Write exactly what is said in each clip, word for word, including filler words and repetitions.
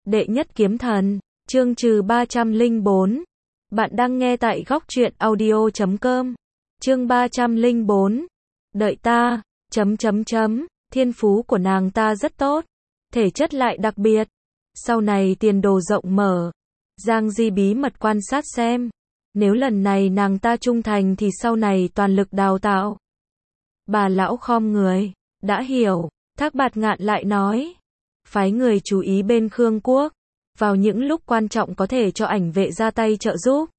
Đệ nhất kiếm thần, chương trừ ba trăm lẻ bốn. Bạn đang nghe tại góc truyện audio chấm com. Chương ba trăm lẻ bốn. Đợi ta, chấm chấm chấm, thiên phú của nàng ta rất tốt, thể chất lại đặc biệt. Sau này tiền đồ rộng mở. Giang Di bí mật quan sát xem. Nếu lần này nàng ta trung thành thì sau này toàn lực đào tạo. Bà lão khom người, đã hiểu. Thác Bạt Ngạn lại nói, phái người chú ý bên Khương Quốc, vào những lúc quan trọng có thể cho ảnh vệ ra tay trợ giúp.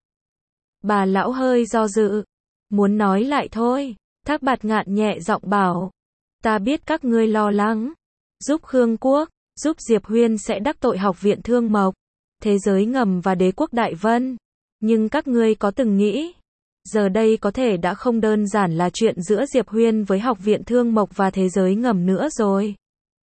Bà lão hơi do dự, muốn nói lại thôi. Thác Bạt Ngạn nhẹ giọng bảo, ta biết các ngươi lo lắng, giúp Khương Quốc, giúp Diệp Huyên sẽ đắc tội Học viện Thương Mộc, Thế Giới Ngầm và Đế quốc Đại Vân. Nhưng các ngươi có từng nghĩ, giờ đây có thể đã không đơn giản là chuyện giữa Diệp Huyên với Học viện Thương Mộc và Thế Giới Ngầm nữa rồi.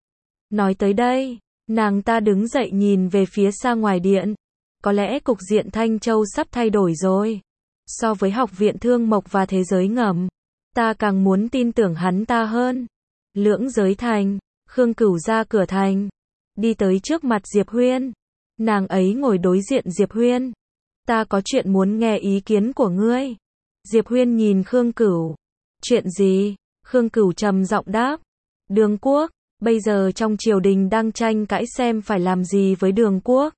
Nói tới đây, nàng ta đứng dậy nhìn về phía xa ngoài điện. Có lẽ cục diện Thanh Châu sắp thay đổi rồi. So với Học viện Thương Mộc và Thế Giới Ngầm, ta càng muốn tin tưởng hắn ta hơn. Lưỡng Giới Thành, Khương Cửu ra cửa thành, đi tới trước mặt Diệp Huyên. Nàng ấy ngồi đối diện Diệp Huyên. Ta có chuyện muốn nghe ý kiến của ngươi. Diệp Huyên nhìn Khương Cửu. Chuyện gì? Khương Cửu trầm giọng đáp. Đường Quốc, bây giờ trong triều đình đang tranh cãi xem phải làm gì với Đường Quốc.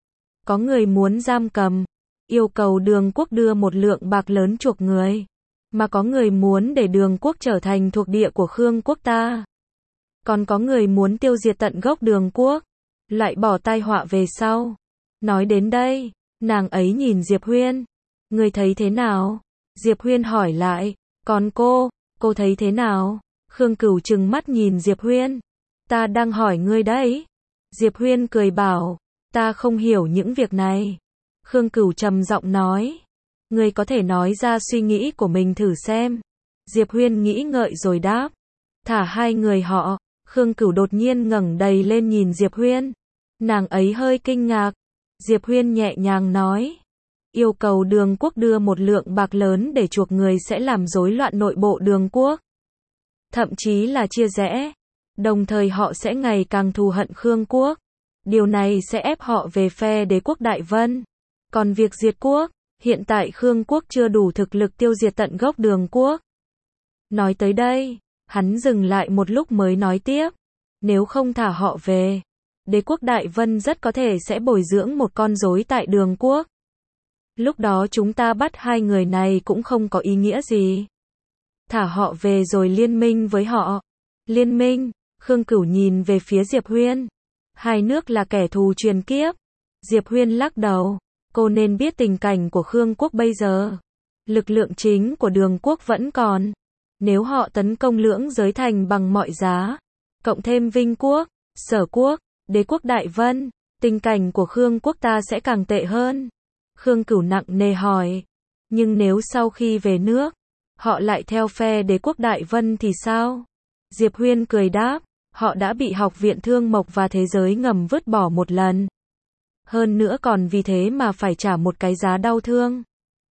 Có người muốn giam cầm, yêu cầu Đường Quốc đưa một lượng bạc lớn chuộc người. Mà có người muốn để Đường Quốc trở thành thuộc địa của Khương Quốc ta. Còn có người muốn tiêu diệt tận gốc Đường Quốc, loại bỏ tai họa về sau. Nói đến đây, nàng ấy nhìn Diệp Huyên. Ngươi thấy thế nào? Diệp Huyên hỏi lại. Còn cô, cô thấy thế nào? Khương Cửu trừng mắt nhìn Diệp Huyên. Ta đang hỏi ngươi đấy. Diệp Huyên cười bảo, ta không hiểu những việc này. Khương Cửu trầm giọng nói, ngươi có thể nói ra suy nghĩ của mình thử xem. Diệp Huyên nghĩ ngợi rồi đáp, thả hai người họ. Khương Cửu đột nhiên ngẩng đầy lên nhìn Diệp Huyên. Nàng ấy hơi kinh ngạc. Diệp Huyên nhẹ nhàng nói, yêu cầu Đường Quốc đưa một lượng bạc lớn để chuộc người sẽ làm rối loạn nội bộ Đường Quốc. Thậm chí là chia rẽ. Đồng thời họ sẽ ngày càng thù hận Khương Quốc. Điều này sẽ ép họ về phe Đế quốc Đại Vân. Còn việc diệt quốc, hiện tại Khương Quốc chưa đủ thực lực tiêu diệt tận gốc Đường Quốc. Nói tới đây, hắn dừng lại một lúc mới nói tiếp. Nếu không thả họ về, Đế quốc Đại Vân rất có thể sẽ bồi dưỡng một con rối tại Đường Quốc. Lúc đó chúng ta bắt hai người này cũng không có ý nghĩa gì. Thả họ về rồi liên minh với họ. Liên minh? Khương Cửu nhìn về phía Diệp Huyên. Hai nước là kẻ thù truyền kiếp. Diệp Huyên lắc đầu. Cô nên biết tình cảnh của Khương Quốc bây giờ. Lực lượng chính của Đường Quốc vẫn còn. Nếu họ tấn công Lưỡng Giới Thành bằng mọi giá, cộng thêm Vinh Quốc, Sở Quốc, Đế quốc Đại Vân, tình cảnh của Khương Quốc ta sẽ càng tệ hơn. Khương Cửu nặng nề hỏi. Nhưng nếu sau khi về nước, họ lại theo phe Đế quốc Đại Vân thì sao? Diệp Huyên cười đáp, họ đã bị Học viện Thương Mộc và Thế Giới Ngầm vứt bỏ một lần. Hơn nữa còn vì thế mà phải trả một cái giá đau thương.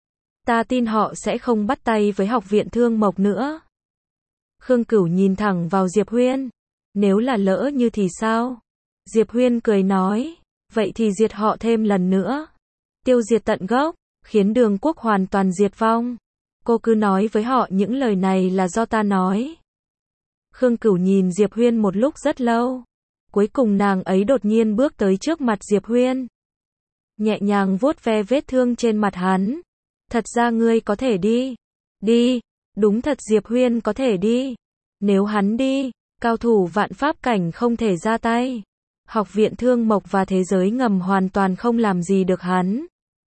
Ta tin họ sẽ không bắt tay với Học viện Thương Mộc nữa. Khương Cửu nhìn thẳng vào Diệp Huyên. Nếu là lỡ như thì sao? Diệp Huyên cười nói, vậy thì diệt họ thêm lần nữa. Tiêu diệt tận gốc, khiến Đường Quốc hoàn toàn diệt vong. Cô cứ nói với họ những lời này là do ta nói. Khương Cửu nhìn Diệp Huyên một lúc rất lâu. Cuối cùng nàng ấy đột nhiên bước tới trước mặt Diệp Huyên. Nhẹ nhàng vuốt ve vết thương trên mặt hắn. Thật ra ngươi có thể đi. Đi. Đúng thật Diệp Huyên có thể đi. Nếu hắn đi, cao thủ vạn pháp cảnh không thể ra tay. Học viện Thương Mộc và Thế Giới Ngầm hoàn toàn không làm gì được hắn.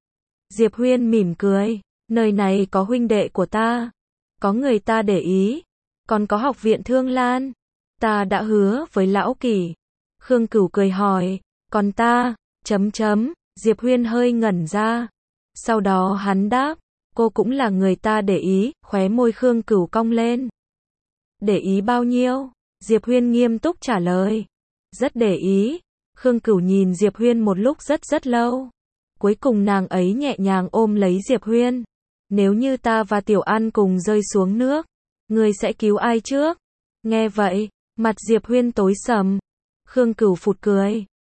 Diệp Huyên mỉm cười. Nơi này có huynh đệ của ta. Có người ta để ý. Còn có Học viện Thương Lan. Ta đã hứa với Lão Kỷ. Khương Cửu cười hỏi. Còn ta, chấm chấm. Diệp Huyên hơi ngẩn ra. Sau đó hắn đáp. Cô cũng là người ta để ý. Khóe môi Khương Cửu cong lên. Để ý bao nhiêu? Diệp Huyên nghiêm túc trả lời. Rất để ý. Khương Cửu nhìn Diệp Huyên một lúc rất rất lâu. Cuối cùng nàng ấy nhẹ nhàng ôm lấy Diệp Huyên. Nếu như ta và Tiểu An cùng rơi xuống nước, ngươi sẽ cứu ai trước? Nghe vậy, mặt Diệp Huyên tối sầm. Khương Cửu phụt cười.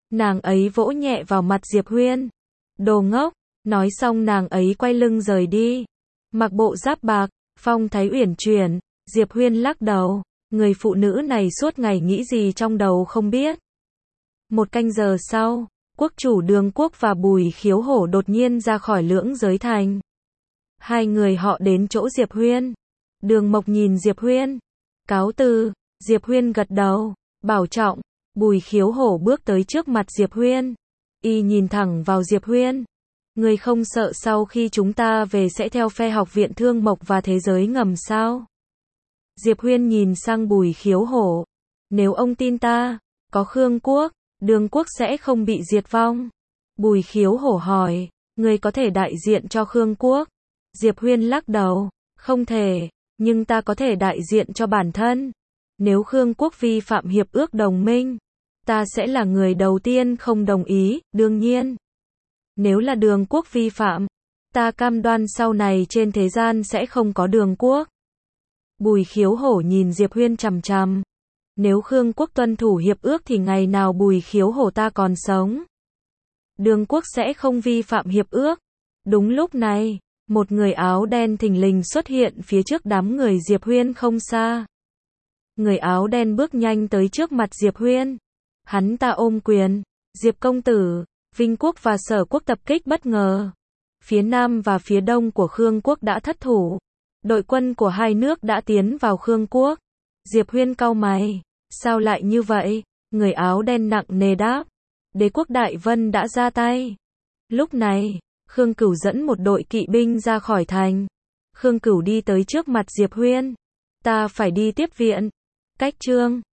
Nàng ấy vỗ nhẹ vào mặt Diệp Huyên. Đồ ngốc, nói xong nàng ấy quay lưng rời đi. Mặc bộ giáp bạc, phong thái uyển chuyển, Diệp Huyên lắc đầu, người phụ nữ này suốt ngày nghĩ gì trong đầu không biết. Một canh giờ sau, quốc chủ Đường Quốc và Bùi Khiếu Hổ đột nhiên ra khỏi Lưỡng Giới Thành. Hai người họ đến chỗ Diệp Huyên. Đường Mộc nhìn Diệp Huyên. Cáo từ, Diệp Huyên gật đầu, bảo trọng. Bùi Khiếu Hổ bước tới trước mặt Diệp Huyên. Y nhìn thẳng vào Diệp Huyên. Người không sợ sau khi chúng ta về sẽ theo phe Học viện Thương Mộc và Thế giới ngầm sao? Diệp Huyên nhìn sang Bùi Khiếu Hổ. Nếu ông tin ta, có Khương Quốc, Đường Quốc sẽ không bị diệt vong. Bùi Khiếu Hổ hỏi, người có thể đại diện cho Khương Quốc? Diệp Huyên lắc đầu, không thể, nhưng ta có thể đại diện cho bản thân. Nếu Khương Quốc vi phạm hiệp ước đồng minh, ta sẽ là người đầu tiên không đồng ý, đương nhiên. Nếu là Đường Quốc vi phạm, ta cam đoan sau này trên thế gian sẽ không có Đường Quốc. Bùi Khiếu Hổ nhìn Diệp Huyên chằm chằm. Nếu Khương Quốc tuân thủ hiệp ước thì ngày nào Bùi Khiếu Hổ ta còn sống, Đường Quốc sẽ không vi phạm hiệp ước. Đúng lúc này, một người áo đen thình lình xuất hiện phía trước đám người Diệp Huyên không xa. Người áo đen bước nhanh tới trước mặt Diệp Huyên. Hắn ta ôm quyền, Diệp công tử, Vinh Quốc và Sở Quốc tập kích bất ngờ. Phía Nam và phía Đông của Khương Quốc đã thất thủ. Đội quân của hai nước đã tiến vào Khương Quốc. Diệp Huyên cau mày, sao lại như vậy? Người áo đen nặng nề đáp, Đế quốc Đại Vân đã ra tay. Lúc này, Khương Cửu dẫn một đội kỵ binh ra khỏi thành. Khương Cửu đi tới trước mặt Diệp Huyên. Ta phải đi tiếp viện. Cách chương